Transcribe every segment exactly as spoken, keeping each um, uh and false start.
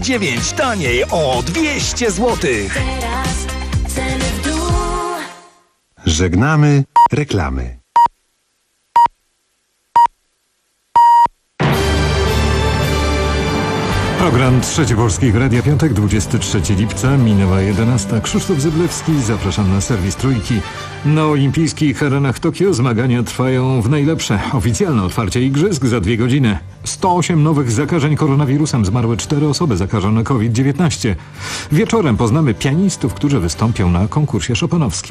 dziewięć taniej o dwieście złotych. Teraz ceny w dół. Żegnamy reklamy. Program Trzeci Polskiego Radia Piątek, dwudziestego trzeciego lipca, minęła jedenasta. Krzysztof Zyblewski, zapraszam na serwis Trójki. Na olimpijskich arenach Tokio zmagania trwają w najlepsze. Oficjalne otwarcie igrzysk za dwie godziny. sto osiem nowych zakażeń koronawirusem, zmarły cztery osoby zakażone COVID dziewiętnaście. Wieczorem poznamy pianistów, którzy wystąpią na konkursie chopinowskim.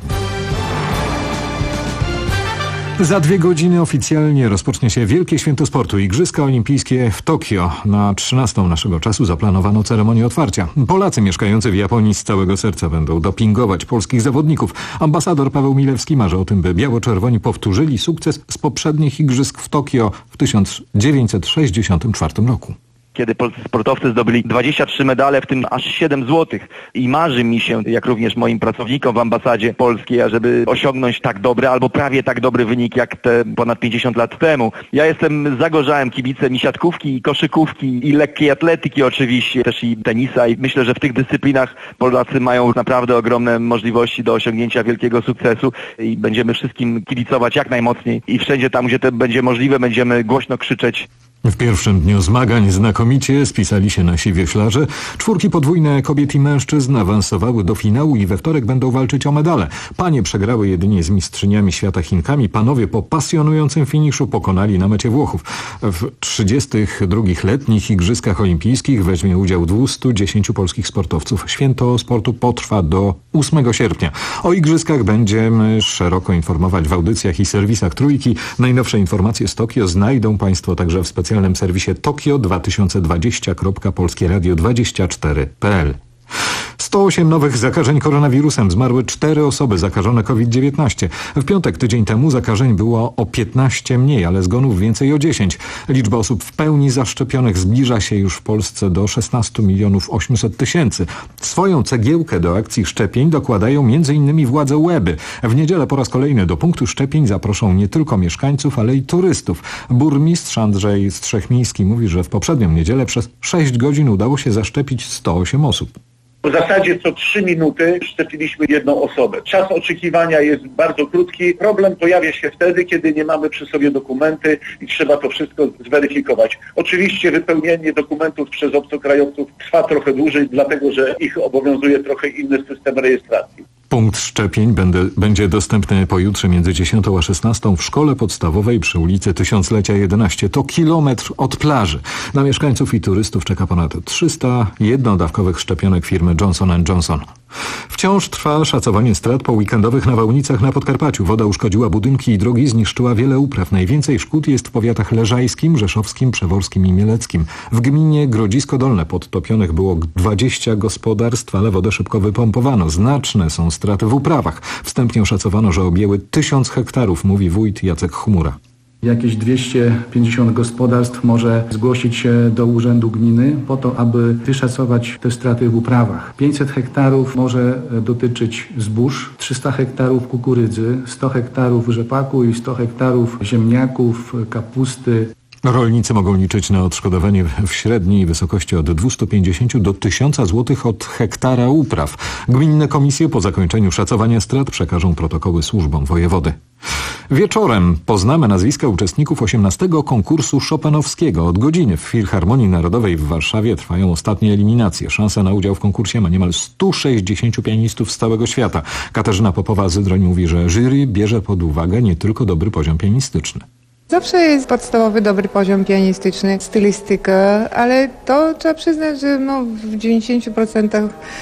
Za dwie godziny oficjalnie rozpocznie się Wielkie Święto Sportu. Igrzyska Olimpijskie w Tokio. Na trzynastą naszego czasu zaplanowano ceremonię otwarcia. Polacy mieszkający w Japonii z całego serca będą dopingować polskich zawodników. Ambasador Paweł Milewski marzy o tym, by biało-czerwoni powtórzyli sukces z poprzednich igrzysk w Tokio w tysiąc dziewięćset sześćdziesiątym czwartym roku. Kiedy polscy sportowcy zdobyli dwadzieścia trzy medale, w tym aż siedem złotych. I marzy mi się, jak również moim pracownikom w ambasadzie polskiej, ażeby osiągnąć tak dobry albo prawie tak dobry wynik jak te ponad pięćdziesiąt lat temu. Ja jestem zagorzałym kibicem i siatkówki, i koszykówki, i lekkiej atletyki oczywiście, też i tenisa. I myślę, że w tych dyscyplinach Polacy mają naprawdę ogromne możliwości do osiągnięcia wielkiego sukcesu i będziemy wszystkim kibicować jak najmocniej. I wszędzie tam, gdzie to będzie możliwe, będziemy głośno krzyczeć. W pierwszym dniu zmagań znakomicie spisali się nasi wioślarze. Czwórki podwójne kobiet i mężczyzn awansowały do finału i we wtorek będą walczyć o medale. Panie przegrały jedynie z mistrzyniami świata Chinkami. Panowie po pasjonującym finiszu pokonali na mecie Włochów. W trzydziestych drugich letnich Igrzyskach Olimpijskich weźmie udział dwieście dziesięć polskich sportowców. Święto sportu potrwa do ósmego sierpnia. O Igrzyskach będziemy szeroko informować w audycjach i serwisach Trójki. Najnowsze informacje z Tokio znajdą Państwo także w specjalnym w serwisie tokio dwa tysiące dwadzieścia kropka polskie radio dwadzieścia cztery kropka p l. sto osiem nowych zakażeń koronawirusem, zmarły cztery osoby zakażone COVID dziewiętnaście. W piątek tydzień temu zakażeń było o piętnaście mniej, ale zgonów więcej o dziesięć. Liczba osób w pełni zaszczepionych zbliża się już w Polsce do szesnaście milionów osiemset tysięcy. Swoją cegiełkę do akcji szczepień dokładają między innymi władze Łeby. W niedzielę po raz kolejny do punktu szczepień zaproszą nie tylko mieszkańców, ale i turystów. Burmistrz Andrzej Strzechmiński mówi, że w poprzednią niedzielę przez sześć godzin udało się zaszczepić sto osiem osób. W zasadzie co trzy minuty szczepiliśmy jedną osobę. Czas oczekiwania jest bardzo krótki. Problem pojawia się wtedy, kiedy nie mamy przy sobie dokumenty i trzeba to wszystko zweryfikować. Oczywiście wypełnienie dokumentów przez obcokrajowców trwa trochę dłużej, dlatego że ich obowiązuje trochę inny system rejestracji. Punkt szczepień będę, będzie dostępny pojutrze między dziesiątą a szesnastą w szkole podstawowej przy ulicy Tysiąclecia jedenaście. To kilometr od plaży. Na mieszkańców i turystów czeka ponad trzysta jednodawkowych szczepionek firmy Johnson and Johnson. Wciąż trwa szacowanie strat po weekendowych nawałnicach na Podkarpaciu. Woda uszkodziła budynki i drogi, zniszczyła wiele upraw. Najwięcej szkód jest w powiatach leżajskim, rzeszowskim, przeworskim i mieleckim. W gminie Grodzisko Dolne podtopionych było dwadzieścia gospodarstw, ale wodę szybko wypompowano. Znaczne są straty w uprawach. Wstępnie oszacowano, że objęły tysiąc hektarów, mówi wójt Jacek Chmura. Jakieś dwieście pięćdziesiąt gospodarstw może zgłosić się do Urzędu Gminy po to, aby wyszacować te straty w uprawach. pięćset hektarów może dotyczyć zbóż, trzysta hektarów kukurydzy, sto hektarów rzepaku i sto hektarów ziemniaków, kapusty. Rolnicy mogą liczyć na odszkodowanie w średniej wysokości od dwieście pięćdziesiąt do tysiąca złotych od hektara upraw. Gminne komisje po zakończeniu szacowania strat przekażą protokoły służbom wojewody. Wieczorem poznamy nazwiska uczestników osiemnastego konkursu chopinowskiego. Od godziny w Filharmonii Narodowej w Warszawie trwają ostatnie eliminacje. Szansę na udział w konkursie ma niemal stu sześćdziesięciu pianistów z całego świata. Katarzyna Popowa-Zydroń mówi, że jury bierze pod uwagę nie tylko dobry poziom pianistyczny. Zawsze jest podstawowy, dobry poziom pianistyczny, stylistyka, ale to trzeba przyznać, że no w dziewięćdziesięciu procentach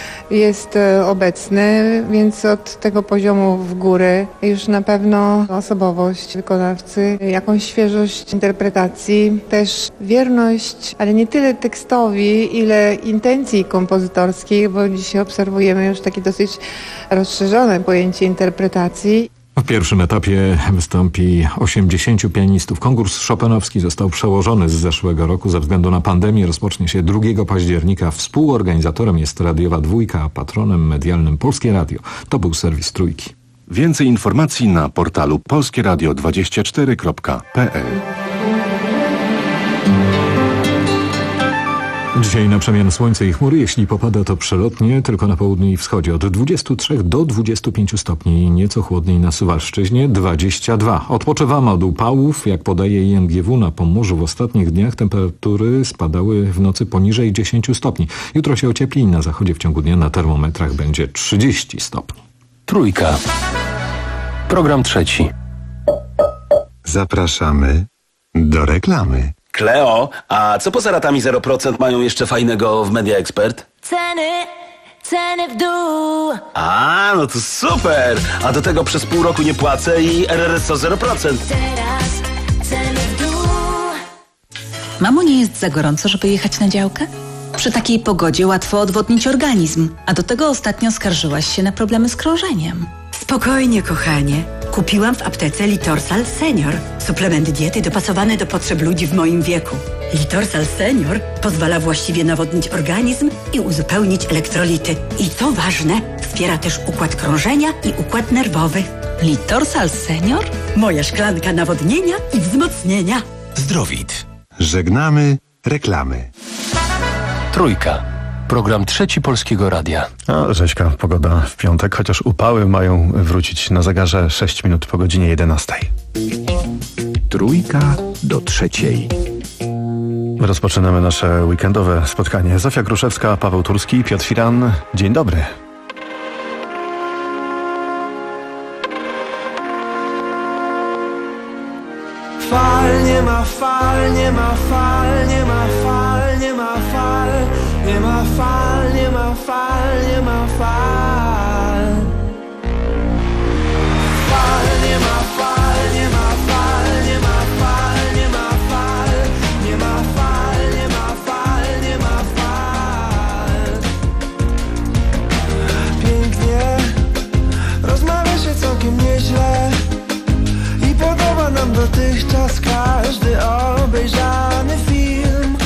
jest obecny, więc od tego poziomu w górę już na pewno osobowość wykonawcy, jakąś świeżość interpretacji, też wierność, ale nie tyle tekstowi, ile intencji kompozytorskiej, bo dzisiaj obserwujemy już takie dosyć rozszerzone pojęcie interpretacji. W pierwszym etapie wystąpi osiemdziesięciu pianistów. Konkurs chopinowski został przełożony z zeszłego roku ze względu na pandemię. Rozpocznie się drugiego października. Współorganizatorem jest Radiowa Dwójka, a patronem medialnym Polskie Radio. To był serwis Trójki. Więcej informacji na portalu polskie radio dwadzieścia cztery kropka p l. Dzisiaj na przemian słońce i chmury, jeśli popada to przelotnie, tylko na południu i wschodzie. Od dwudziestu trzech do dwudziestu pięciu stopni, nieco chłodniej na Suwalszczyźnie, dwadzieścia dwa. Odpoczywamy od upałów, jak podaje I M G W na Pomorzu w ostatnich dniach temperatury spadały w nocy poniżej dziesięciu stopni. Jutro się ociepli i na zachodzie w ciągu dnia na termometrach będzie trzydzieści stopni. Trójka. Program trzeci. Zapraszamy do reklamy. Kleo, a co poza ratami zero procent mają jeszcze fajnego w Media Expert? Ceny, ceny w dół. A, no to super! A do tego przez pół roku nie płacę i R R S O zero procent. Teraz ceny w dół. Mamo, nie jest za gorąco, żeby jechać na działkę? Przy takiej pogodzie łatwo odwodnić organizm, a do tego ostatnio skarżyłaś się na problemy z krążeniem. Spokojnie, kochanie. Kupiłam w aptece Litorsal Senior. Suplement diety dopasowany do potrzeb ludzi w moim wieku. Litorsal Senior pozwala właściwie nawodnić organizm i uzupełnić elektrolity. I co ważne, wspiera też układ krążenia i układ nerwowy. Litorsal Senior? Moja szklanka nawodnienia i wzmocnienia. Zdrowit. Żegnamy reklamy. Trójka. Program trzeci Polskiego Radia. A rzeźka pogoda w piątek, chociaż upały mają wrócić na zegarze sześć minut po godzinie jedenastej. Trójka do trzeciej. Rozpoczynamy nasze weekendowe spotkanie. Zofia Kruszewska, Paweł Turski, Piotr Firan. Dzień dobry. Fal, nie ma fal, nie ma fal, nie ma fal, nie ma fal, nie ma fal, nie ma fal, nie ma fal. Fal, nie ma fal, nie ma fal, nie ma fal, nie ma fal, nie ma fal, nie ma fal, nie ma fal. Pięknie, rozmawia się całkiem nieźle. Podoba nam dotychczas każdy obejrzany film.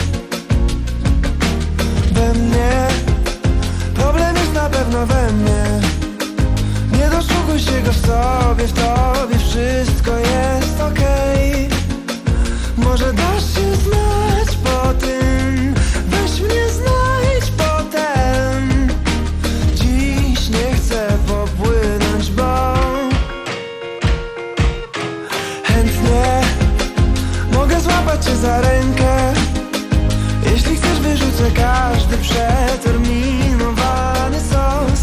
We mnie problem jest na pewno we mnie. Nie doszukuj się go w sobie, w tobie wszystko jest okej. Może dasz się znać po tym, weź mnie znajdź potem. Dziś nie chcę popłynąć, bo mogę złapać cię za rękę. Jeśli chcesz, wyrzucę każdy przeterminowany sos.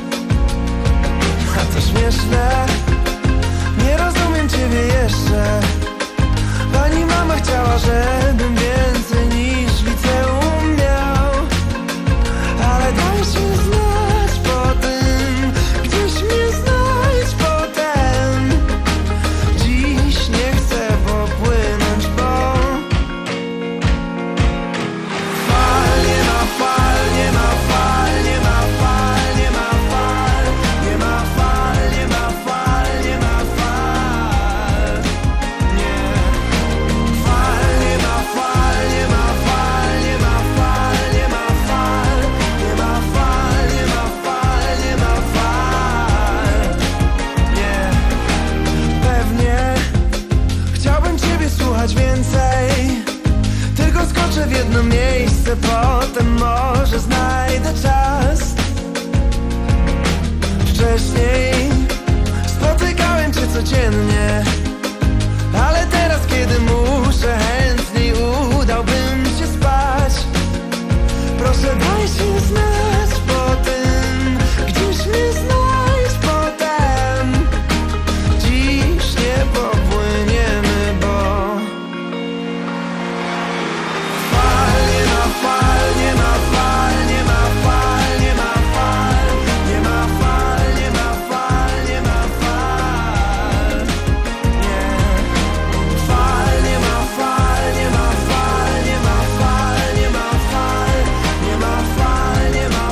A to śmieszne, nie rozumiem ciebie jeszcze. Pani mama chciała, żebym więcej niż liceum miał. Ale daj się znać po tym, gdzieś mnie znajdź potem. Dziś nie chcę popłynąć, bo fal, nie ma fal, nie ma fal, nie ma fal, nie ma fal, nie ma fal, nie ma fal, nie ma fal, nie. Fal, nie ma fal, nie ma fal, nie ma fal, nie ma fal, nie ma fal, nie ma fal, nie ma fal, nie. Pewnie chciałbym ciebie słuchać więcej, tylko skoczę w jedno miejsce, potem może znajdę czas. Wcześniej spotykałem cię codziennie, ale teraz, kiedy muszę, chętniej udałbym się spać. Proszę, daj się znać po tym, gdzieś mnie znajdź potem. Dziś nie popłyniemy, bo fal, nie ma fal, nie ma fal, nie ma fal, nie ma fal, nie ma fal, nie ma fal, nie ma fal, nie. Fal, nie ma fal, nie ma fal, nie ma fal, nie ma fal, nie ma fal, nie ma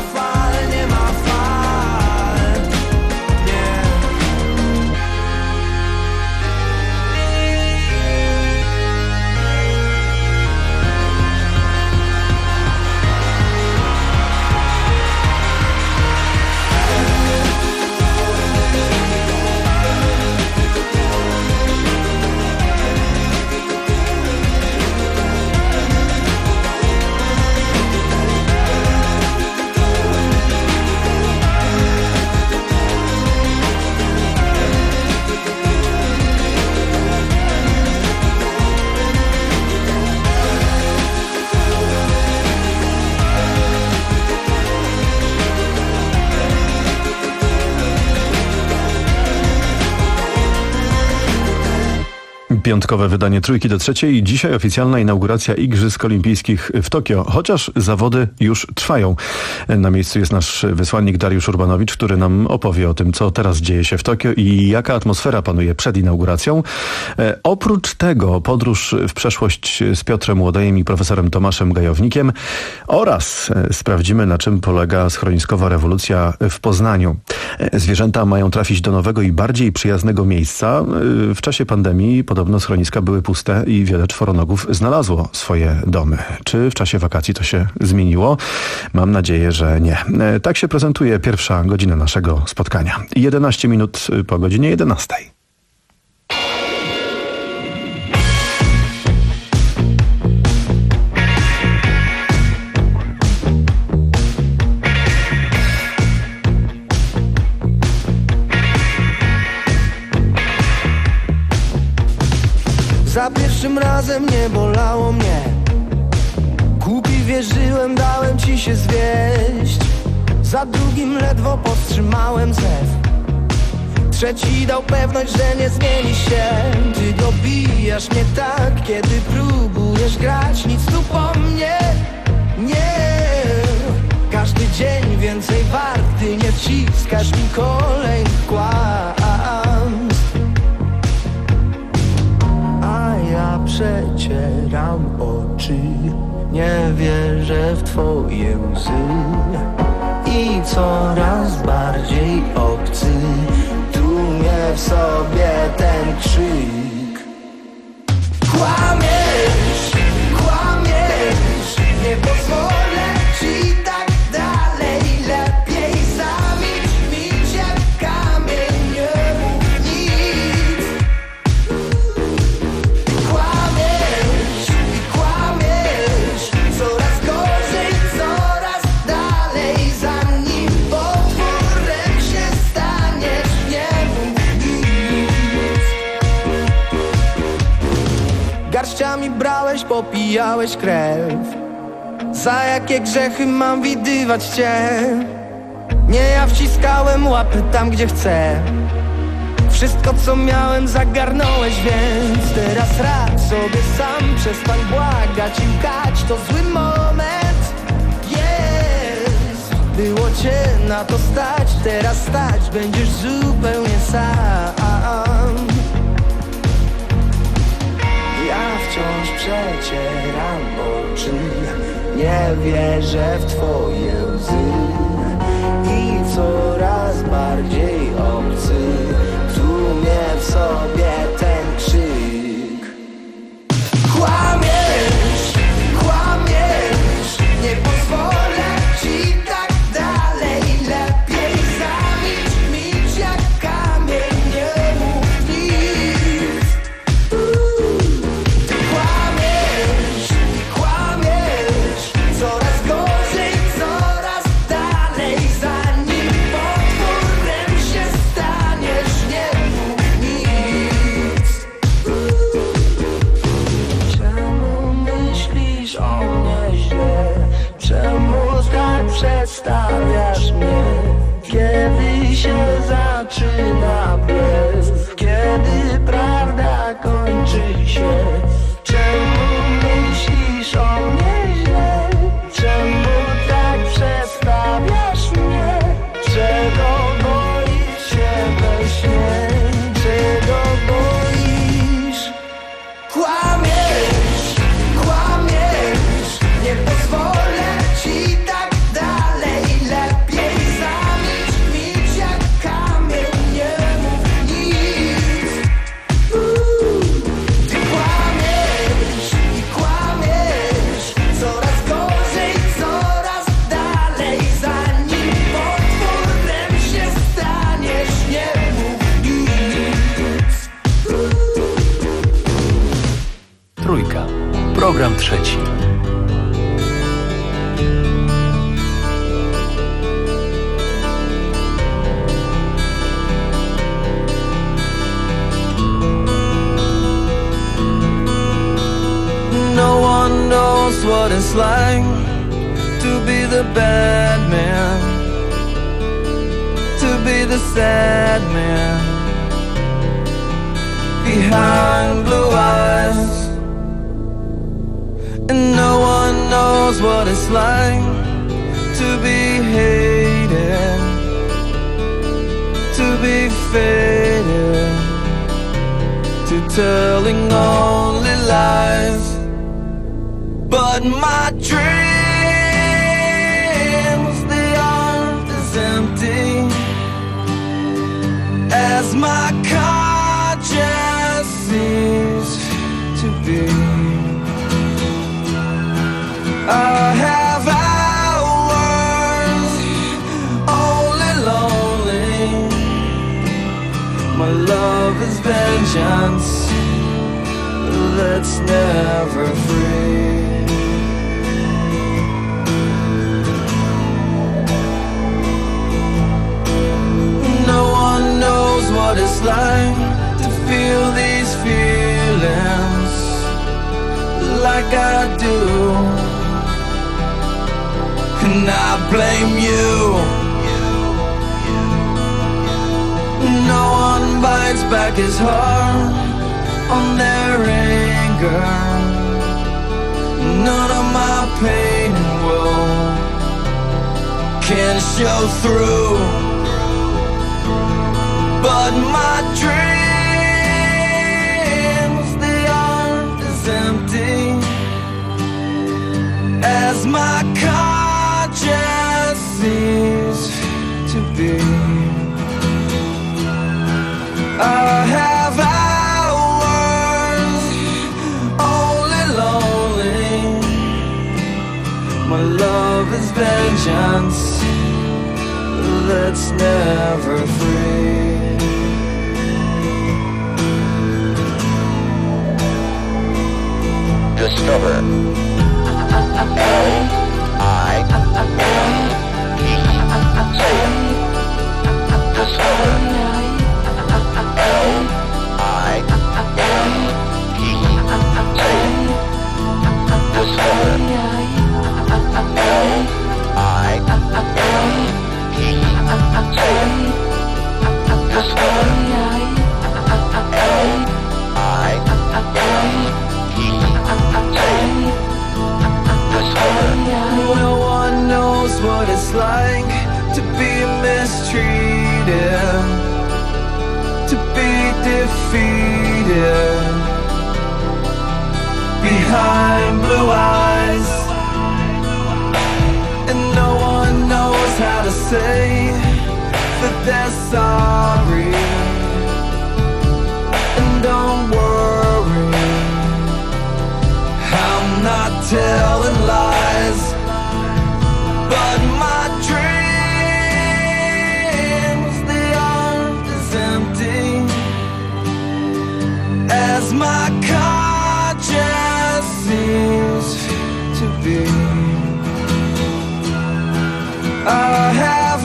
Piątkowe wydanie Trójki do trzeciej. Dzisiaj oficjalna inauguracja Igrzysk Olimpijskich w Tokio, chociaż zawody już trwają. Na miejscu jest nasz wysłannik Dariusz Urbanowicz, który nam opowie o tym, co teraz dzieje się w Tokio i jaka atmosfera panuje przed inauguracją. E, oprócz tego podróż w przeszłość z Piotrem Łodejem i profesorem Tomaszem Gajownikiem oraz e, sprawdzimy, na czym polega schroniskowa rewolucja w Poznaniu. E, zwierzęta mają trafić do nowego i bardziej przyjaznego miejsca. E, w czasie pandemii podobno schroniska były puste i wiele czworonogów znalazło swoje domy. Czy w czasie wakacji to się zmieniło? Mam nadzieję, że nie. E, tak się prezentuje pierwsza godzina naszego spotkania. jedenaście minut po godzinie jedenastej. Za pierwszym razem nie bolało mnie. Głupi wierzyłem, dałem ci się zwieść. Za drugim ledwo powstrzymałem zew. Trzeci dał pewność, że nie zmieni się. Ty dobijasz mnie tak, kiedy próbujesz grać. Nic tu po mnie nie. Każdy dzień więcej warty, nie wciskasz mi kolejnych kłamstw. A ja przecieram oczy, nie wierzę w twoje łzy. I coraz bardziej obcy tłumie w sobie ten krzyk. Kłamiesz, kłamiesz, nie pozwolę ci tak dalej. Lepiej zamilcz, milcz jak kamień, nie mów nic. Kłamiesz i kłamiesz, coraz gorzej, coraz dalej. Zanim potworem się staniesz, nie mów nic. Garściami brałeś, popijałeś krew. Za jakie grzechy mam widywać cię? Nie, ja wciskałem łapy tam, gdzie chcę. Wszystko, co miałem, zagarnąłeś, więc teraz radź sobie sam. Przestań błagać i łkać, to zły moment. Jest, było cię na to stać. Teraz stać będziesz zupełnie sam. Ja wciąż przecieram oczy, nie wierzę w twoje łzy. I coraz bardziej obcy tłumie w sobie ten krzyk. Kłamiesz, kłamiesz, nie pozwolę ci tak dalej. Lepiej zamilcz, milcz jak kamień, nie mów nic. Ty kłamiesz i kłamiesz, coraz gorzej, coraz dalej. Zanim potworem się staniesz, nie mów nic. Czemu myślisz o mnie źle? Czemu tak przedstawiasz mnie? Kiedy się zaczyna blef? Kiedy prawda kończy się? Czemu myślisz o mnie źle? Czemu tak przedstawiasz mnie? Czego boisz się we śnie? Czego boisz? Kłamiesz, kłamiesz, nie pozwolę ci tak dalej. Lepiej zamilcz, milcz jak kamień, nie mów nic. Ty kłamiesz i kłamiesz, coraz gorzej, coraz dalej. Zanim potworem się staniesz, nie mów nic. Trójka. Program trzeci. No one knows what it's like to be the bad man, to be the sad man. behind blue eyes. And no one knows what it's like to be hated, to be faded, to telling only lies. But my dreams, they aren't as empty as my conscience seems to be. I have hours only lonely. My love is vengeance that's never free. No one knows what it's like to feel these feelings like I do. And I blame you. No one bites back his heart on their anger. None of my pain and woe can show through. But my dreams, they aren't as empty as my conscience seems to be. I have hours only lonely. My love is vengeance that's never free. Discover L I E. Say it. Discover L I E. Say it. Discover L I E. Say it. Discover L I No one knows what it's like to be mistreated, to be defeated behind blue eyes. And no one knows how to say that they're sorry. And don't worry, I'm not telling lies. But my dreams, they aren't as empty as my conscience seems to be. I have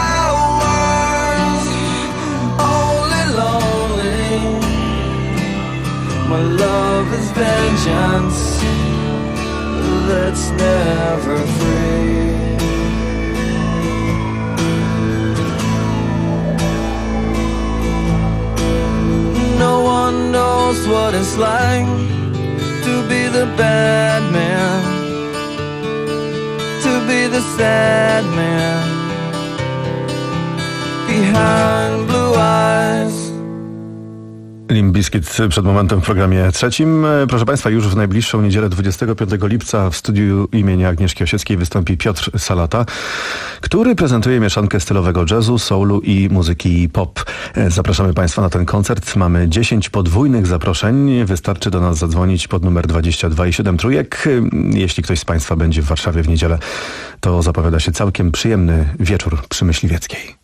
hours only lonely. My love is vengeance that's never free. No one knows what it's like to be the bad man, to be the sad man behind blue eyes. Limp Bizkit przed momentem w programie trzecim. Proszę Państwa, już w najbliższą niedzielę dwudziestego piątego lipca w studiu imienia Agnieszki Osieckiej wystąpi Piotr Salata, który prezentuje mieszankę stylowego jazzu, soulu i muzyki pop. Zapraszamy Państwa na ten koncert. Mamy dziesięć podwójnych zaproszeń. Wystarczy do nas zadzwonić pod numer dwadzieścia dwa i siedem trójek. Jeśli ktoś z Państwa będzie w Warszawie w niedzielę, to zapowiada się całkiem przyjemny wieczór przy Myśliwieckiej.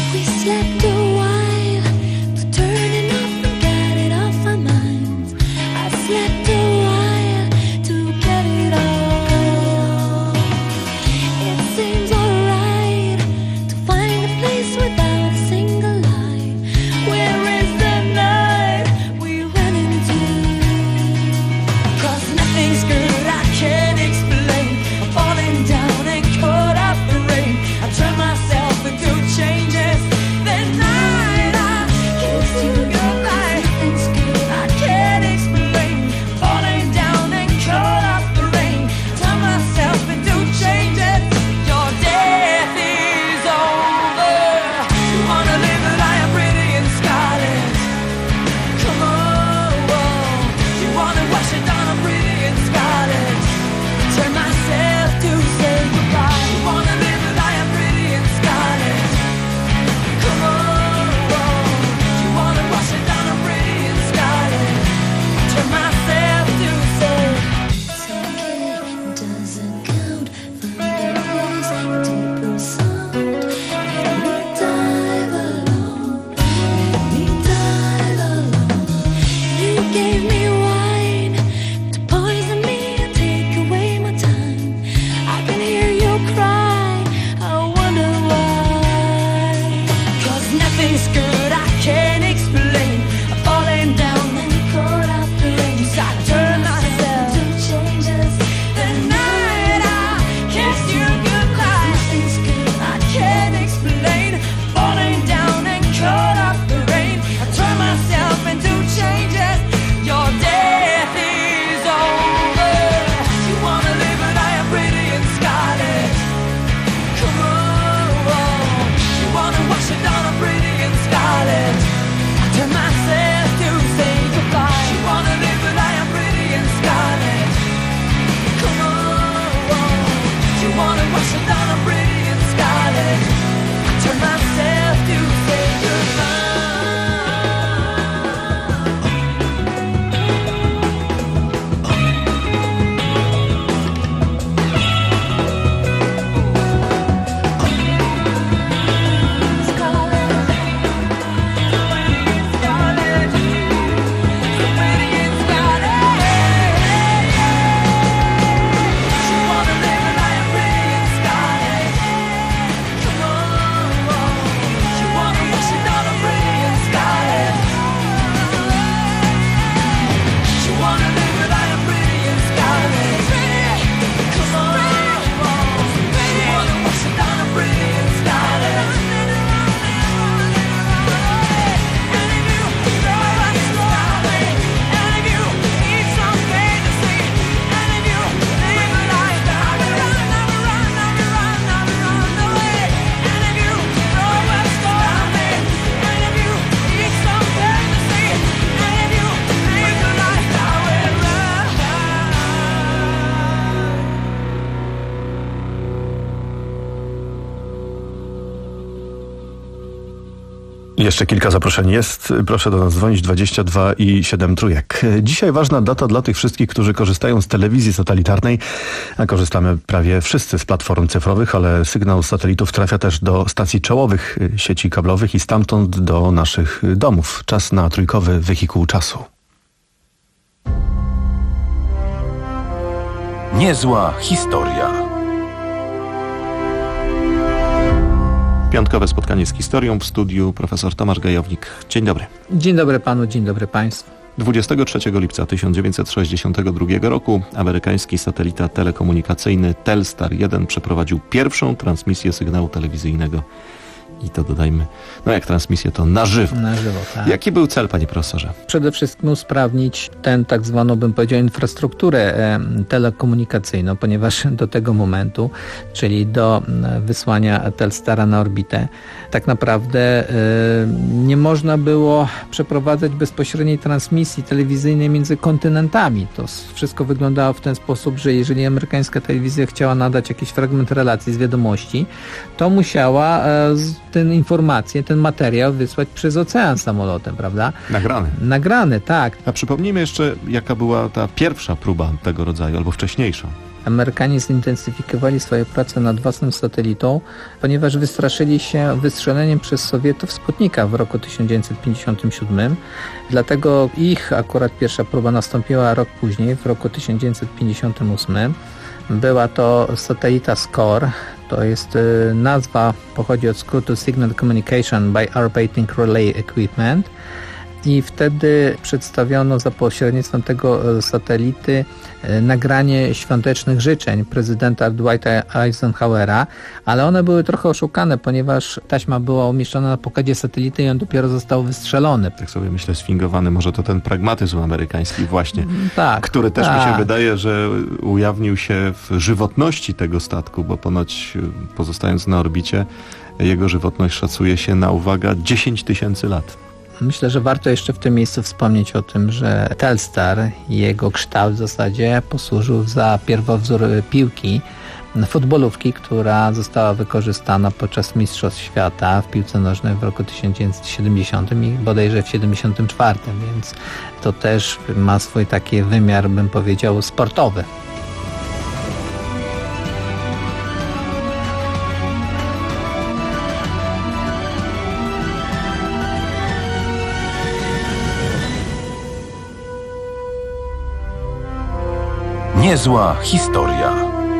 Slept a while, but turning up and got it off our minds. Jeszcze kilka zaproszeń jest. Proszę do nas dzwonić dwadzieścia dwa i siedem trójek. Dzisiaj ważna data dla tych wszystkich, którzy korzystają z telewizji satelitarnej, a korzystamy prawie wszyscy z platform cyfrowych, ale sygnał z satelitów trafia też do stacji czołowych sieci kablowych i stamtąd do naszych domów. Czas na trójkowy wehikuł czasu. Niezła historia. Piątkowe spotkanie z historią w studiu profesor Tomasz Gajownik. Dzień dobry. Dzień dobry panu, dzień dobry państwu. dwudziestego trzeciego lipca tysiąc dziewięćset sześćdziesiątego drugiego roku amerykański satelita telekomunikacyjny Telstar jeden przeprowadził pierwszą transmisję sygnału telewizyjnego. I to dodajmy, no jak transmisję, to na żywo. Na żywo, tak. Jaki był cel, panie profesorze? Przede wszystkim usprawnić tę tak zwaną, bym powiedział, infrastrukturę e, telekomunikacyjną, ponieważ do tego momentu, czyli do e, wysłania Telstara na orbitę, tak naprawdę e, nie można było przeprowadzać bezpośredniej transmisji telewizyjnej między kontynentami. To wszystko wyglądało w ten sposób, że jeżeli amerykańska telewizja chciała nadać jakiś fragment relacji z wiadomości, to musiała e, tę informację, ten materiał wysłać przez ocean samolotem, prawda? Nagrany. Nagrany, tak. A przypomnijmy jeszcze, jaka była ta pierwsza próba tego rodzaju, albo wcześniejsza. Amerykanie zintensyfikowali swoje prace nad własnym satelitą, ponieważ wystraszyli się wystrzeleniem przez Sowietów Sputnika w roku tysiąc dziewięćset pięćdziesiątym siódmym. Dlatego ich akurat pierwsza próba nastąpiła rok później, w roku tysiąc dziewięćset pięćdziesiątym ósmym. Była to satelita SCORE. To jest y, nazwa, pochodzi od skrótu Signal Communication by Orbiting Relay Equipment. I wtedy przedstawiono za pośrednictwem tego satelity nagranie świątecznych życzeń prezydenta Dwighta Eisenhowera, ale one były trochę oszukane, ponieważ taśma była umieszczona na pokładzie satelity i on dopiero został wystrzelony. Tak sobie myślę, sfingowany, może to ten pragmatyzm amerykański właśnie, tak, który też tak. mi się wydaje, że ujawnił się w żywotności tego statku, bo ponoć pozostając na orbicie, jego żywotność szacuje się na, uwaga, dziesięć tysięcy lat. Myślę, że warto jeszcze w tym miejscu wspomnieć o tym, że Telstar i jego kształt w zasadzie posłużył za pierwowzór piłki futbolówki, która została wykorzystana podczas Mistrzostw Świata w piłce nożnej w roku tysiąc dziewięćset siedemdziesiątym i bodajże w siedemdziesiątym czwartym, więc to też ma swój taki wymiar, bym powiedział, sportowy. Niezła historia.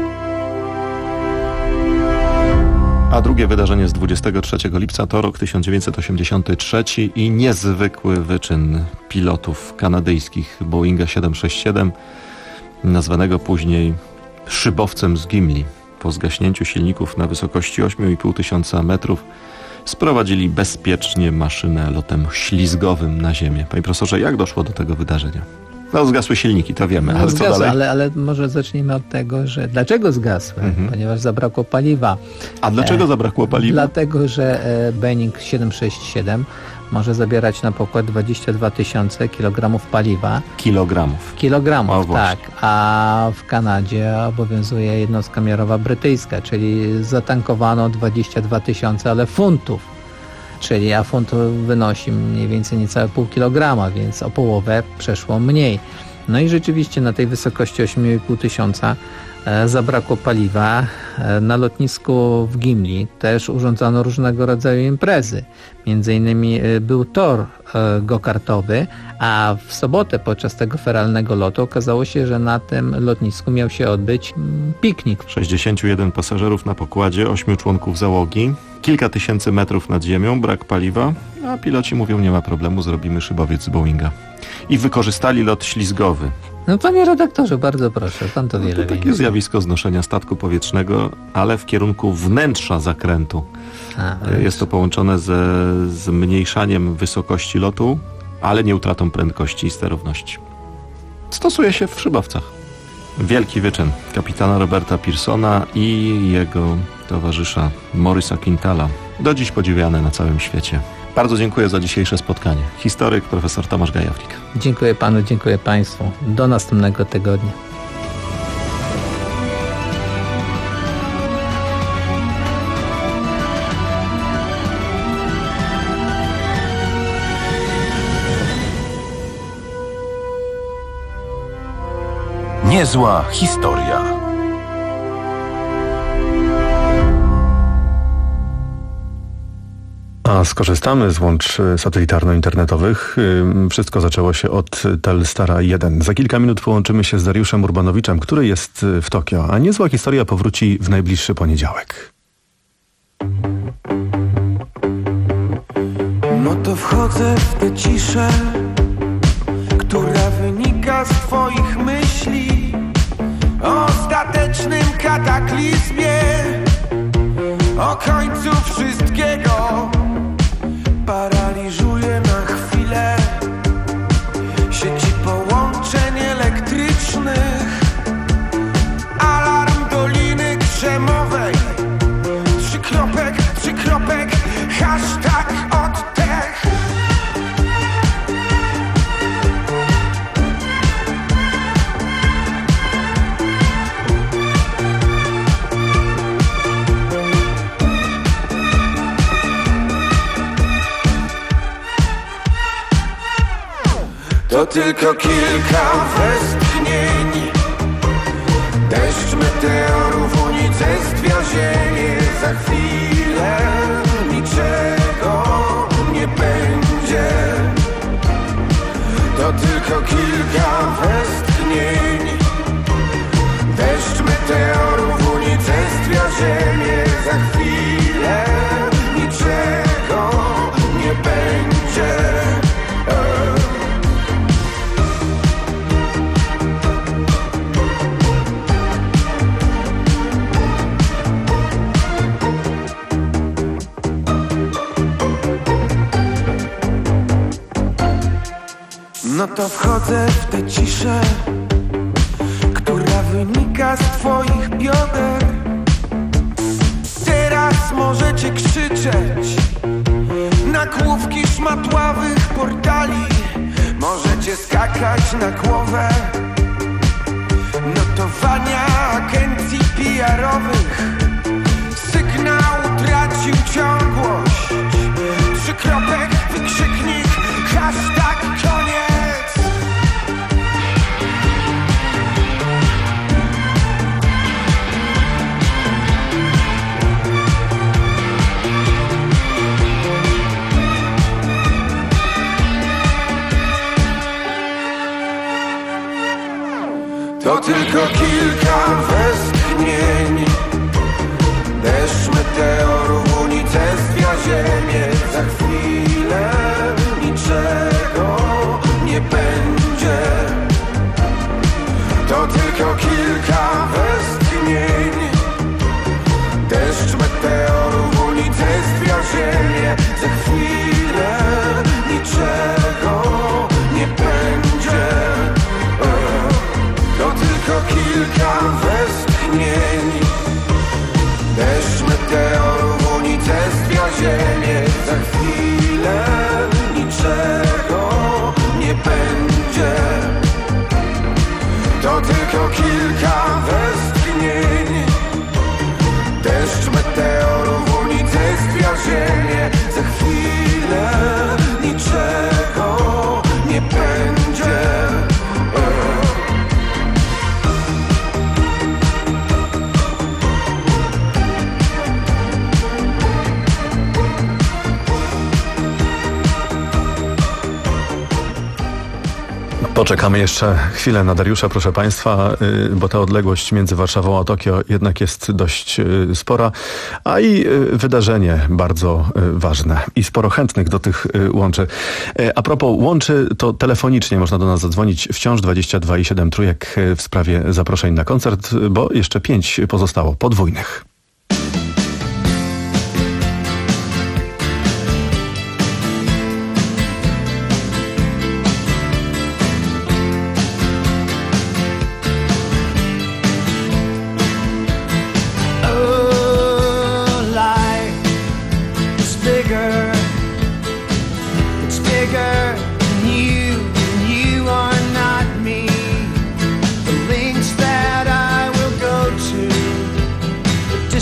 A drugie wydarzenie z dwudziestego trzeciego lipca to rok tysiąc dziewięćset osiemdziesiąty trzeci i niezwykły wyczyn pilotów kanadyjskich Boeinga siedem sześć siedem, nazwanego później szybowcem z Gimli. Po zgaśnięciu silników na wysokości osiem i pół tysiąca metrów sprowadzili bezpiecznie maszynę lotem ślizgowym na ziemię. Panie profesorze, jak doszło do tego wydarzenia? No, zgasły silniki, to wiemy, ale no, co zgasły, dalej? Ale, ale może zacznijmy od tego, że dlaczego zgasły? Mhm. Ponieważ zabrakło paliwa. A dlaczego e, zabrakło paliwa? Dlatego, że e, Boeing siedem sześć siedem może zabierać na pokład dwadzieścia dwa tysiące kilogramów paliwa. Kilogramów. Kilogramów, tak. A w Kanadzie obowiązuje jednostka miarowa brytyjska, czyli zatankowano dwadzieścia dwa tysiące, ale funtów. Czyli a funt wynosi mniej więcej niecałe pół kilograma, więc o połowę przeszło mniej. No i rzeczywiście na tej wysokości osiem i pół tysiąca e, zabrakło paliwa. E, na lotnisku w Gimli też urządzano różnego rodzaju imprezy. Między innymi e, był tor e, go-kartowy, a w sobotę podczas tego feralnego lotu okazało się, że na tym lotnisku miał się odbyć m, piknik. sześćdziesięciu jeden pasażerów na pokładzie, ośmiu członków załogi, kilka tysięcy metrów nad ziemią, brak paliwa, a piloci mówią, nie ma problemu, zrobimy szybowiec z Boeinga. I wykorzystali lot ślizgowy. No panie redaktorze, bardzo proszę, pan to wiele no to takie wie. zjawisko znoszenia statku powietrznego, ale w kierunku wnętrza zakrętu. A, Jest to połączone ze zmniejszaniem wysokości lotu, ale nie utratą prędkości i sterowności. Stosuje się w szybowcach. Wielki wyczyn kapitana Roberta Pearsona i jego towarzysza Morrisa Quintala, do dziś podziwiane na całym świecie. Bardzo dziękuję za dzisiejsze spotkanie. Historyk profesor Tomasz Gajownik. Dziękuję panu, dziękuję państwu. Do następnego tygodnia. Niezła historia. A skorzystamy z łącz satelitarno-internetowych. Wszystko zaczęło się od Telstara jeden. Za kilka minut połączymy się z Dariuszem Urbanowiczem, który jest w Tokio, a Niezła historia powróci w najbliższy poniedziałek. No to wchodzę w tę ciszę, która wynika z twoich myśli o ostatecznym kataklizmie, o końcu wszystkiego. Paraliżuje na chwilę sieci połączeń elektrycznych, alarm Doliny Krzemowej, trzy kropek, trzy kropek, hashtag oddech. To tylko kilka westchnień, deszcz meteorów, unicestwia ziemię. Za chwilę niczego nie będzie. To tylko kilka westchnień, deszcz meteorów, unicestwia ziemię. Za chwilę niczego nie będzie. No to wchodzę w tę ciszę, która wynika z twoich bioder. Teraz możecie krzyczeć na główki szmatławych portali, możecie skakać na głowę notowania agencji P R-owych. Sygnał tracił ciągłość, trzy kropek, wykrzyknik, hashtag koniec. To tylko kilka westchnień, deszcz meteorów, unicestwia ziemię. Za chwilę niczego nie będzie. To tylko kilka westchnień, deszcz meteorów, unicestwia ziemię. Za chwilę niczego nie będzie. To tylko kilka westchnień, deszcz meteorów, unicestwia ziemię. Za chwilę niczego nie będzie. To tylko kilka westchnień, deszcz meteorów, unicestwia ziemię. Za chwilę niczego nie będzie. Poczekamy jeszcze chwilę na Dariusza, proszę Państwa, bo ta odległość między Warszawą a Tokio jednak jest dość spora, a i wydarzenie bardzo ważne i sporo chętnych do tych łączy. A propos łączy, to telefonicznie można do nas zadzwonić wciąż dwadzieścia dwa i siedem trójek w sprawie zaproszeń na koncert, bo jeszcze pięć pozostało, podwójnych. The lengths that I will go to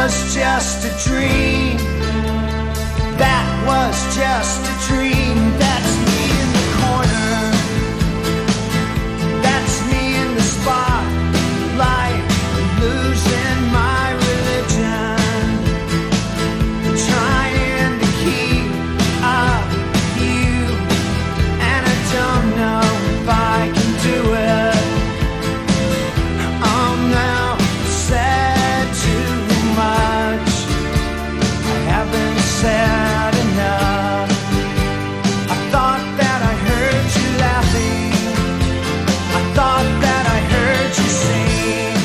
was just a dream. That was just a dream. That's me in the corner. That's me in the spotlight, losing my religion, trying to keep up with you, and I don't know if I can do it. I'm now said too much. I haven't said enough. I thought that I heard you laughing. I thought that I heard you sing.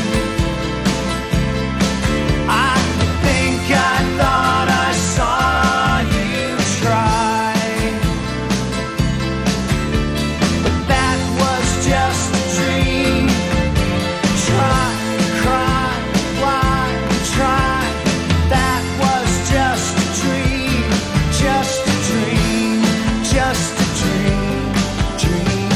I think I thought I saw you try. But that was just a dream. Try, cry, why try? That was just a dream. Just a dream. Just a dream. Dream.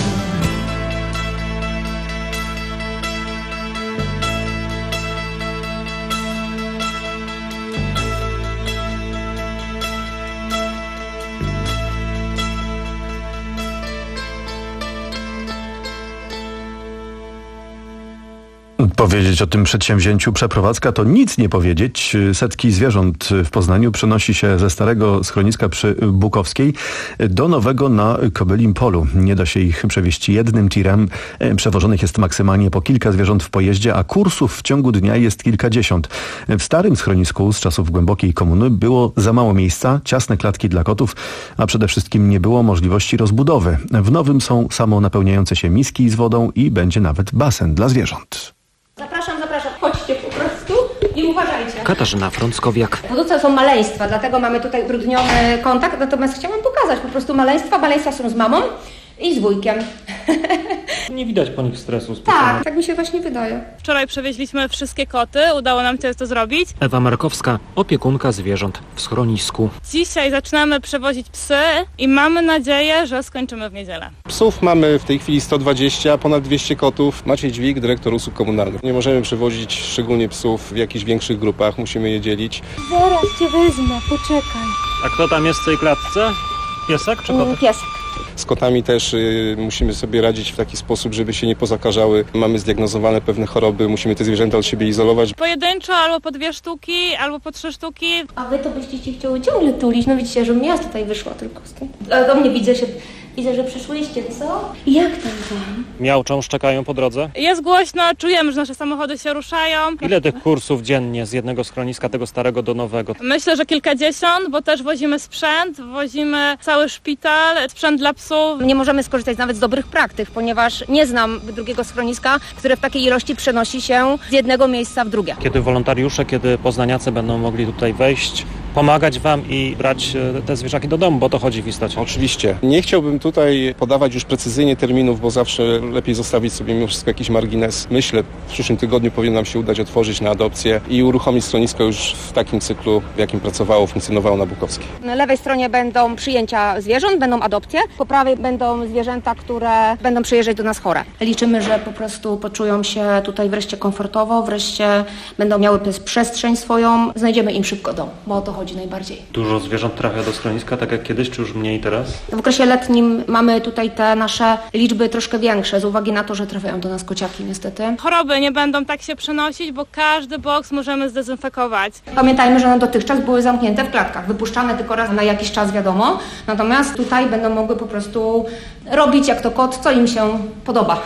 Powiedzieć o tym przedsięwzięciu przeprowadzka to nic nie powiedzieć. Setki zwierząt w Poznaniu przenosi się ze starego schroniska przy Bukowskiej do nowego na Kobylim Polu. Nie da się ich przewieźć jednym tirem. Przewożonych jest maksymalnie po kilka zwierząt w pojeździe, a kursów w ciągu dnia jest kilkadziesiąt. W starym schronisku z czasów głębokiej komuny było za mało miejsca, ciasne klatki dla kotów, a przede wszystkim nie było możliwości rozbudowy. W nowym są samo napełniające się miski z wodą i będzie nawet basen dla zwierząt. Zapraszam, zapraszam. Chodźcie po prostu i uważajcie. Katarzyna Frąckowiak. Bo to są maleństwa, dlatego mamy tutaj utrudniony kontakt, natomiast chciałam pokazać po prostu maleństwa. Maleństwa są z mamą i z wujkiem. Nie widać po nich stresu. Tak, tak mi się właśnie wydaje. Wczoraj przewieźliśmy wszystkie koty, udało nam się to zrobić. Ewa Markowska, opiekunka zwierząt w schronisku. Dzisiaj zaczynamy przewozić psy i mamy nadzieję, że skończymy w niedzielę. Psów mamy w tej chwili sto dwadzieścia, ponad dwieście kotów. Maciej Dźwig, dyrektor usług komunalnych. Nie możemy przewozić szczególnie psów w jakichś większych grupach, musimy je dzielić. Zaraz cię wezmę, poczekaj. A kto tam jest w tej klatce? Piesek czy kotek? Piesek. Z kotami też y, musimy sobie radzić w taki sposób, żeby się nie pozakażały. Mamy zdiagnozowane pewne choroby, musimy te zwierzęta od siebie izolować. Pojedynczo albo po dwie sztuki, albo po trzy sztuki. A wy to byście się chciały ciągle tulić. No widzicie, że ja tutaj wyszła tylko z tym. A do mnie widzę się... Widzę, że przyszłyście, co? Jak tam tam? Miauczą, szczekają po drodze? Jest głośno, czujemy, że nasze samochody się ruszają. Ile tych kursów dziennie z jednego schroniska, tego starego do nowego? Myślę, że kilkadziesiąt, bo też wozimy sprzęt, wozimy cały szpital, sprzęt dla psów. Nie możemy skorzystać nawet z dobrych praktyk, ponieważ nie znam drugiego schroniska, które w takiej ilości przenosi się z jednego miejsca w drugie. Kiedy wolontariusze, kiedy poznaniacy będą mogli tutaj wejść, pomagać wam i brać te zwierzaki do domu, bo to chodzi w istocie. Oczywiście. Nie chciałbym tutaj podawać już precyzyjnie terminów, bo zawsze lepiej zostawić sobie mimo wszystko jakiś margines. Myślę, w przyszłym tygodniu powinno nam się udać otworzyć na adopcję i uruchomić schronisko już w takim cyklu, w jakim pracowało, funkcjonowało na Bukowskiej. Na lewej stronie będą przyjęcia zwierząt, będą adopcje. Po prawej będą zwierzęta, które będą przyjeżdżać do nas chore. Liczymy, że po prostu poczują się tutaj wreszcie komfortowo, wreszcie będą miały przestrzeń swoją. Znajdziemy im szybko dom, bo o to chodzi najbardziej. Dużo zwierząt trafia do schroniska, tak jak kiedyś, czy już mniej teraz? W okresie letnim mamy tutaj te nasze liczby troszkę większe, z uwagi na to, że trafiają do nas kociaki niestety. Choroby nie będą tak się przenosić, bo każdy boks możemy zdezynfekować. Pamiętajmy, że one dotychczas były zamknięte w klatkach, wypuszczane tylko raz na jakiś czas, wiadomo. Natomiast tutaj będą mogły po prostu robić jak to kot, co im się podoba.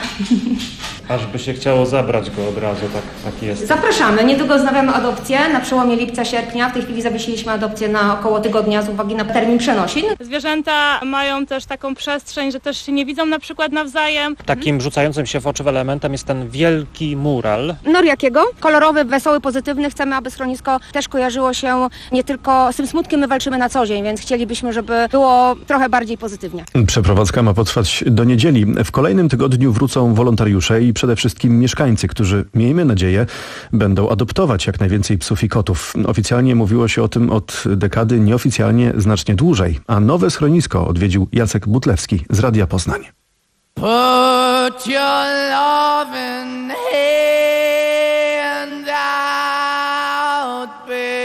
Aż by się chciało zabrać go od razu, tak, tak jest. Zapraszamy, niedługo znawiamy adopcję na przełomie lipca, sierpnia. W tej chwili zawiesiliśmy adopcję na około tygodnia z uwagi na termin przenosin. Zwierzęta mają też taką przestrzeń, że też się nie widzą na przykład nawzajem. Takim rzucającym się w oczy elementem jest ten wielki mural. Nor jakiego? Kolorowy, wesoły, pozytywny. Chcemy, aby schronisko też kojarzyło się nie tylko z tym smutkiem, my walczymy na co dzień, więc chcielibyśmy, żeby było trochę bardziej pozytywnie. Przeprowadzka ma potrwać do niedzieli. W kolejnym tygodniu wrócą wolontariusze i przede wszystkim mieszkańcy, którzy, miejmy nadzieję, będą adoptować jak najwięcej psów i kotów. Oficjalnie mówiło się o tym od dekady, nieoficjalnie znacznie dłużej. A nowe schronisko odwiedził Jacek Butlewski z Radia Poznań. Put your loving hand out, baby.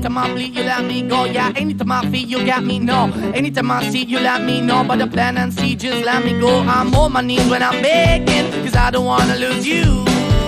Anytime I bleed, you let me go. Yeah, anytime I feel, you got me, no. Anytime I see, you let me know. But the plan and see, just let me go. I'm on my knees when I'm begging, cause I don't wanna lose you.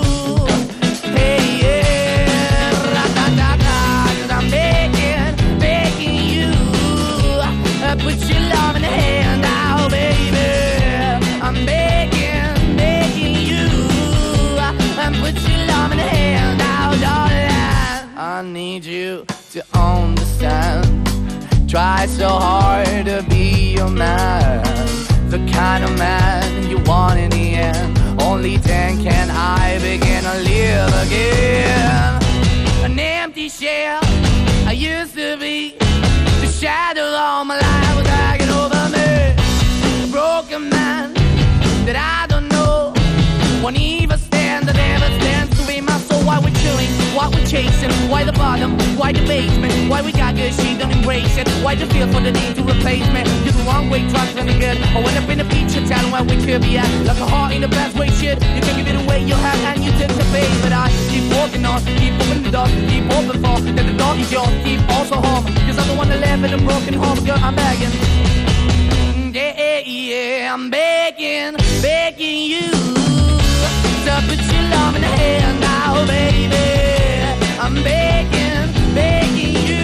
Hey, yeah, ra-da-da-da, cause I'm begging, begging you. Uh, put your love in the hand now, baby. I'm begging, begging you. Uh, put your love in the hand now, darling. I need you to understand. Try so hard to be your man, the kind of man you want in the end. Only then can I begin to live again. An empty shell I used to be. The shadow all my life was hanging over me. A broken man that I don't know won't even stand, that never stands to be my soul. Why we're chilling, why we're chasing, why the bottom, why the basement, why we got good, she don't embrace it. Why the feel for the need to replace me? You're the wrong way, trying to be good. I went up in the feature town where we could be at. Like a heart in the best way, shit. You can give it away, you have, and you tend to pay. But I keep walking on, keep moving the door, keep open for that the door is yours, keep also home. Cause I'm the one that live in a broken home, girl, I'm begging. Yeah, yeah, yeah, I'm begging, begging you to put your love in the hand now, baby. I'm begging, begging you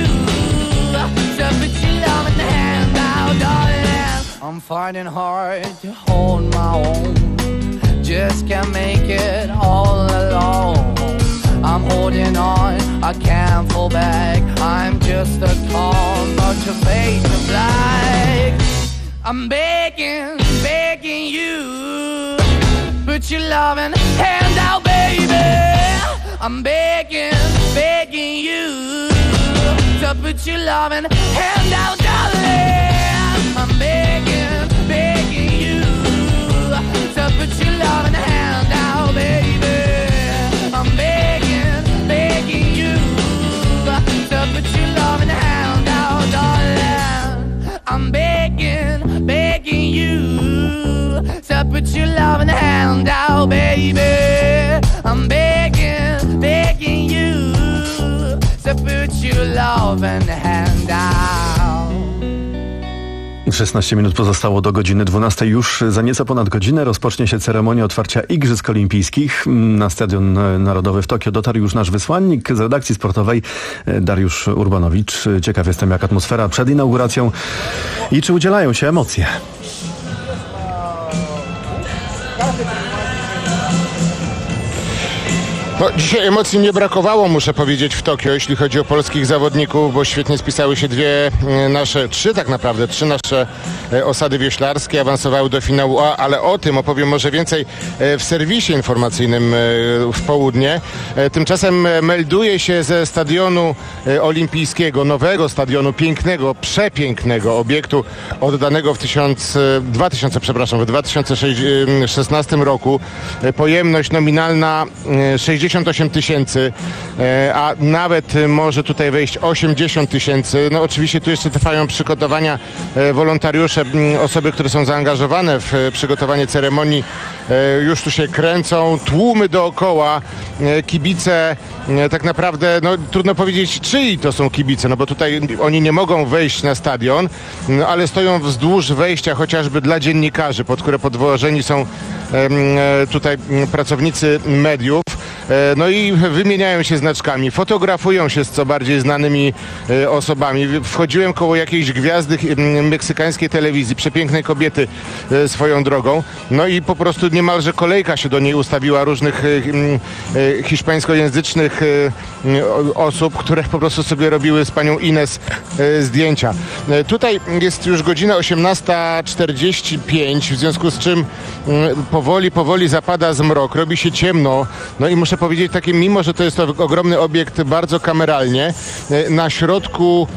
to put your love in the hand now, darling. I'm fighting hard to hold my own, just can't make it all alone. I'm holding on, I can't fall back. I'm just a call, but your face is black. I'm begging, begging you, put your loving hand out, baby. I'm begging, begging you to put your loving hand out, darling. I'm begging, begging you to put your loving hand out, baby. I'm begging, begging you to put your loving hand out, darling. I'm begging, begging you to put your loving hand out, baby. I'm begging, begging you to put your loving hand out. szesnaście minut pozostało do godziny dwunastej. Już za nieco ponad godzinę rozpocznie się ceremonia otwarcia Igrzysk Olimpijskich. Na Stadion Narodowy w Tokio dotarł już nasz wysłannik z redakcji sportowej Dariusz Urbanowicz. Ciekaw jestem, jak atmosfera przed inauguracją i czy udzielają się emocje. No, dzisiaj emocji nie brakowało, muszę powiedzieć, w Tokio, jeśli chodzi o polskich zawodników, bo świetnie spisały się dwie nasze, trzy tak naprawdę, trzy nasze osady wioślarskie, awansowały do finału A, ale o tym opowiem może więcej w serwisie informacyjnym w południe. Tymczasem melduje się ze stadionu olimpijskiego, nowego stadionu, pięknego, przepięknego obiektu oddanego w tysiąc, dwa tysiące, przepraszam, w dwa tysiące szesnastym roku. Pojemność nominalna sześćdziesiąt osiem tysięcy, a nawet może tutaj wejść osiemdziesiąt tysięcy. No oczywiście tu jeszcze trwają przygotowania, wolontariusze, osoby, które są zaangażowane w przygotowanie ceremonii, już tu się kręcą, tłumy dookoła, kibice, tak naprawdę, no trudno powiedzieć, czyi to są kibice, no bo tutaj oni nie mogą wejść na stadion, no, ale stoją wzdłuż wejścia chociażby dla dziennikarzy, pod które podwożeni są tutaj pracownicy mediów. No i wymieniają się znaczkami, fotografują się z co bardziej znanymi osobami. Wchodziłem koło jakiejś gwiazdy meksykańskiej telewizji, przepięknej kobiety swoją drogą. No i po prostu niemalże kolejka się do niej ustawiła różnych hiszpańskojęzycznych osób, które po prostu sobie robiły z panią Ines zdjęcia. Tutaj jest już godzina osiemnasta czterdzieści pięć, w związku z czym powoli, powoli zapada zmrok, robi się ciemno. No i muszę powiedzieć, takie, mimo że to jest to ogromny obiekt, bardzo kameralnie, na środku,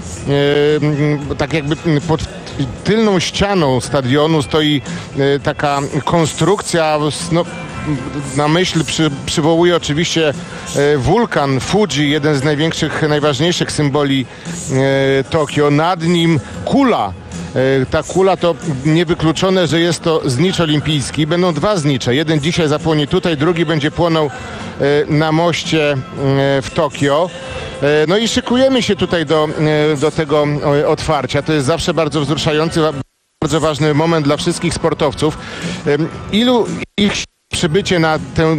e, tak jakby pod tylną ścianą stadionu stoi e, taka konstrukcja, no, na myśl przy, przywołuje oczywiście e, wulkan Fuji, jeden z największych, najważniejszych symboli e, Tokio. Nad nim kula. Ta kula to niewykluczone, że jest to znicz olimpijski. Będą dwa znicze. Jeden dzisiaj zapłonie tutaj, drugi będzie płonął na moście w Tokio. No i szykujemy się tutaj do, do tego otwarcia. To jest zawsze bardzo wzruszający, bardzo ważny moment dla wszystkich sportowców. Ilu ich przybycie na tę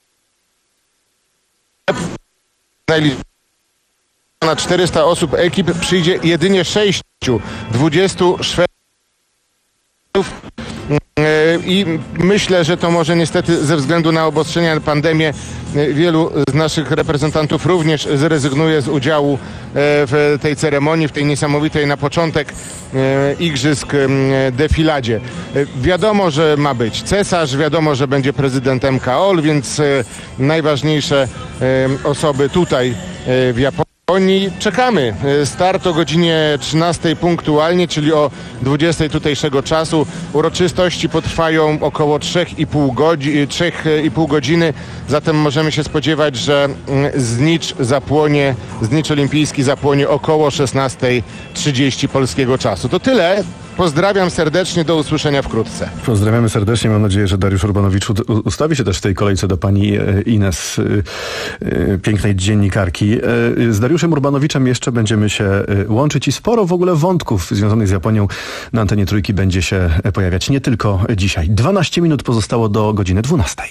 na czterysta osób ekip przyjdzie jedynie sześciu, dwudziestu Szwedów. I myślę, że to może niestety ze względu na obostrzenia, na pandemię wielu z naszych reprezentantów również zrezygnuje z udziału w tej ceremonii, w tej niesamowitej na początek igrzysk defiladzie. Wiadomo, że ma być cesarz, wiadomo, że będzie prezydent M K O L, więc najważniejsze osoby tutaj w Japonii. Oni czekamy. Start o godzinie trzynastej punktualnie, czyli o dwudziestej tutejszego czasu. Uroczystości potrwają około trzy i pół godzi- trzy i pół godziny, zatem możemy się spodziewać, że znicz zapłonie, znicz olimpijski zapłonie około szesnastej trzydzieści polskiego czasu. To tyle. Pozdrawiam serdecznie, do usłyszenia wkrótce. Pozdrawiamy serdecznie, mam nadzieję, że Dariusz Urbanowicz ustawi się też w tej kolejce do pani Ines, pięknej dziennikarki. Z Dariuszem Urbanowiczem jeszcze będziemy się łączyć i sporo w ogóle wątków związanych z Japonią na antenie Trójki będzie się pojawiać nie tylko dzisiaj. dwanaście minut pozostało do godziny dwunastej.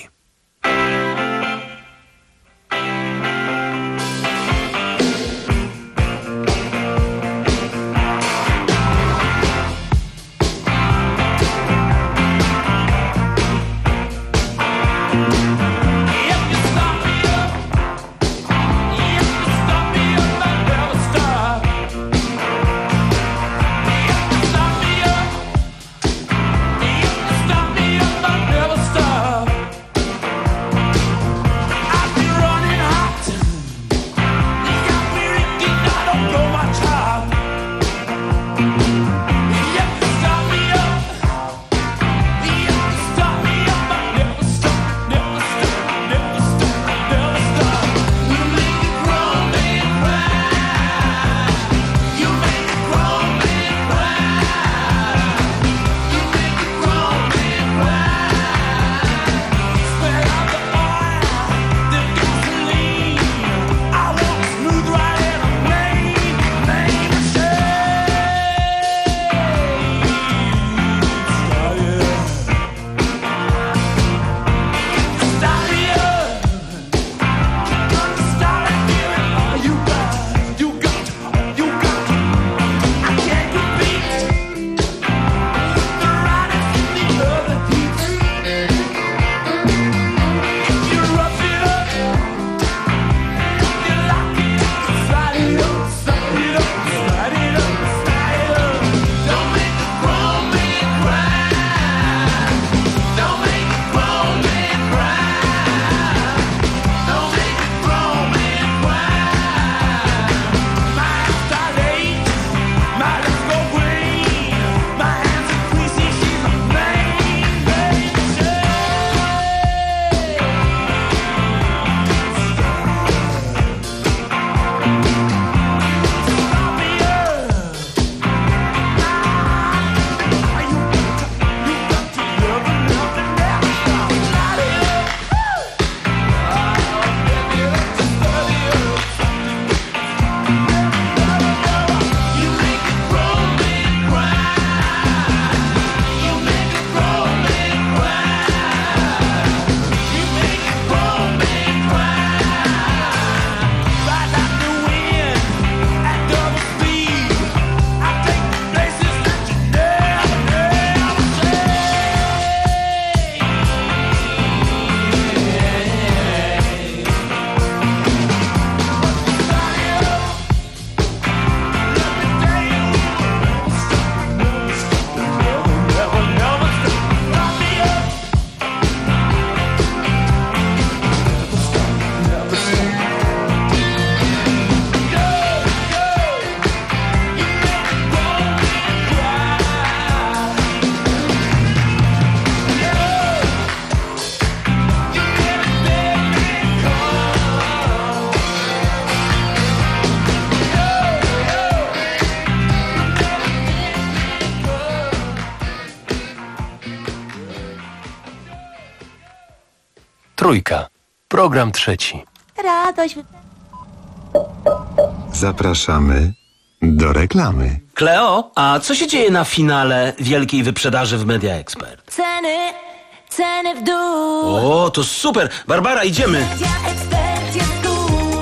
Trójka. Program trzeci. Radość. Zapraszamy do reklamy. Kleo, a co się dzieje na finale wielkiej wyprzedaży w Media Expert? Ceny, ceny w dół. O, to super! Barbara, idziemy! Media Expert jest w dół.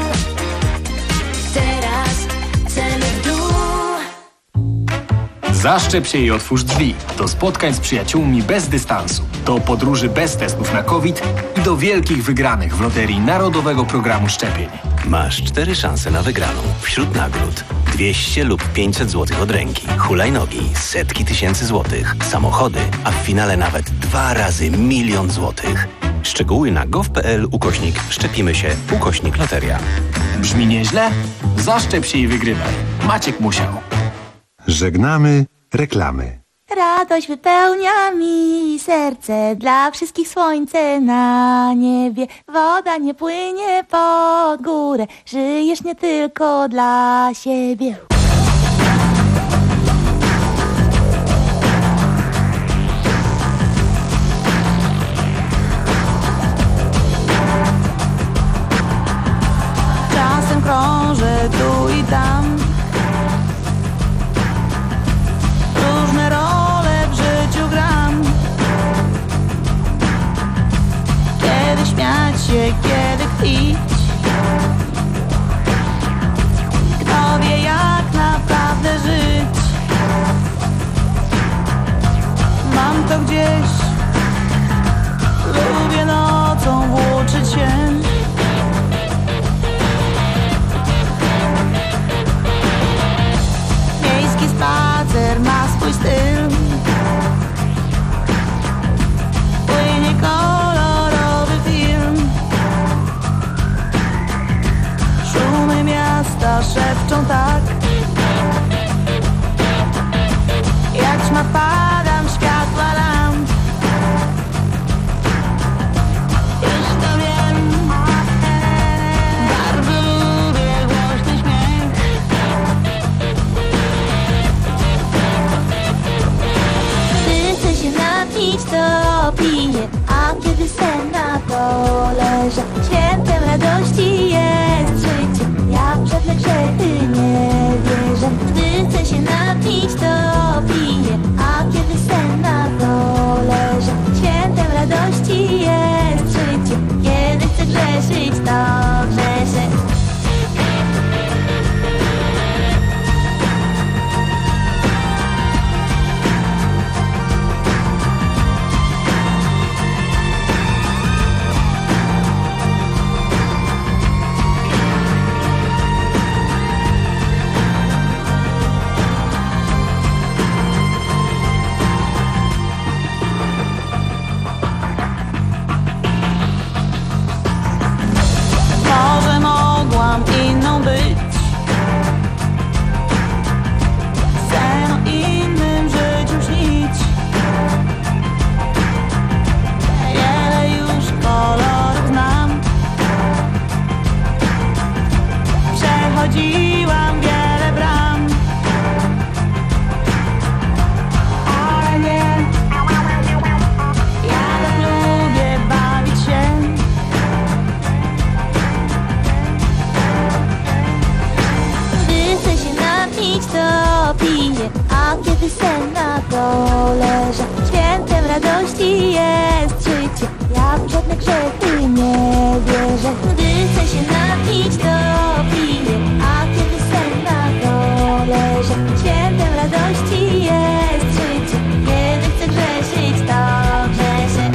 Teraz ceny w dół. Zaszczep się i otwórz drzwi. Do spotkań z przyjaciółmi bez dystansu. Do podróży bez testów na COVID i do wielkich wygranych w loterii Narodowego Programu Szczepień. Masz cztery szanse na wygraną. Wśród nagród dwieście lub pięćset złotych od ręki, hulajnogi, setki tysięcy złotych, samochody, a w finale nawet dwa razy milion złotych. Szczegóły na gov.pl ukośnik szczepimy się ukośnik loteria. Brzmi nieźle? Zaszczep się i wygrywaj. Maciek musiał. Żegnamy reklamy. Radość wypełnia mi serce, dla wszystkich słońce na niebie. Woda nie płynie pod górę, żyjesz nie tylko dla siebie. Czasem krążę tu i tam, różne role w życiu gram. Kiedy śmiać się, kiedy kpić, kto wie jak naprawdę żyć. Mam to gdzieś, lubię nocą włóczyć się. Miejski spacer ma swój styl, płynie kolorowy film. Szumy miasta szepczą tak, jak ćma padam światła lamp. Już to wiem, bardzo lubię głośny śmiech. Gdy chcę się napić, to piję, a kiedy sen na dole leżę, świętem radości jest życie, ja w żadne grzechy nie wierzę. Gdy chcę się napić, to piję, a kiedy sen na dole leżę, świętem radości jest życie, kiedy chcę grzeszyć, to grzeszę. Może mogłam inną być, sen o innym życiu śnić. Wiele już kolorów znam, przechodziłam wiele bram, ale nie, ja tak lubię bawić się. Gdy chcę się napić, to piję, a kiedy sen na dole leżę, świętem radości jest życie, ja w żadne grzechy nie wierzę. Gdy chcę się napić, to piję, a kiedy sen na dole leżę, świętem radości jest życie, kiedy chcę grzeszyć, to grzeszę.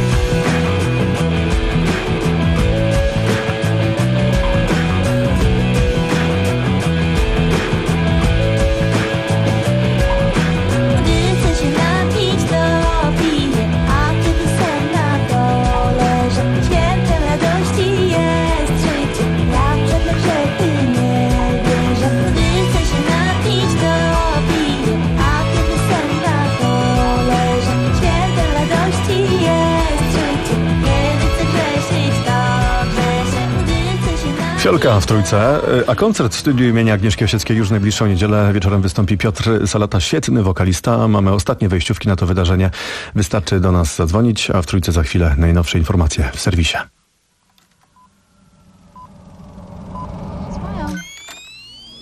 Gdy chcę się napić, to piję, a kiedy sen na dole leżę, świętem radości jest życie, ja w żadne grzechy nie wierzę. Gdy chcę się napić, to piję, a kiedy sen na dole leżę, świętem radości jest życie, kiedy chcę grzeszyć, to grzeszę. Gdy chcę się napić... Fiolka w Trójce, a koncert w studiu imienia Agnieszki Osieckiej już w najbliższą niedzielę. Wieczorem wystąpi Piotr Salata, świetny wokalista. Mamy ostatnie wejściówki na to wydarzenie. Wystarczy do nas zadzwonić, a w Trójce za chwilę najnowsze informacje w serwisie.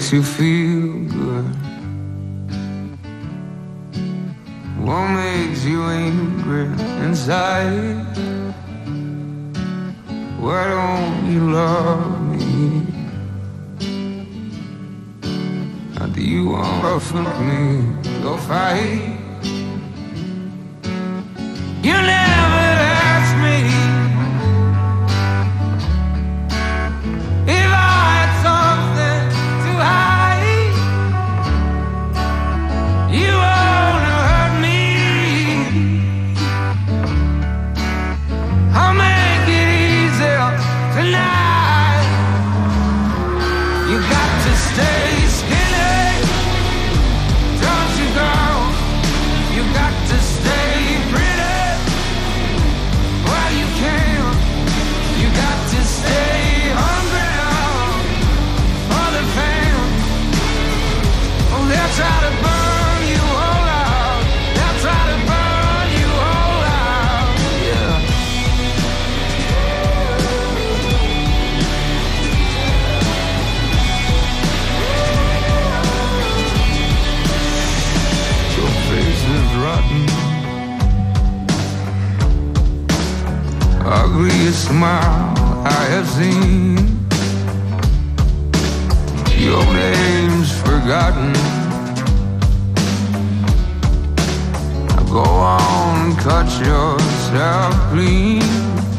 makes you feel good? What makes you angry inside? Why don't you love me? Or do you want to me go fight? You never asked me if I had something to hide. You wanna hurt me, I'll make it easier tonight. You got to stay skinny, don't you go? You got to stay pretty while you can. You got to stay hungry for the fans. Oh, they'll try to burn you all out. They'll try to burn you all out. Yeah. Your face is rotten. Ugliest smile I have seen. Your name's forgotten. Now go on, cut yourself clean.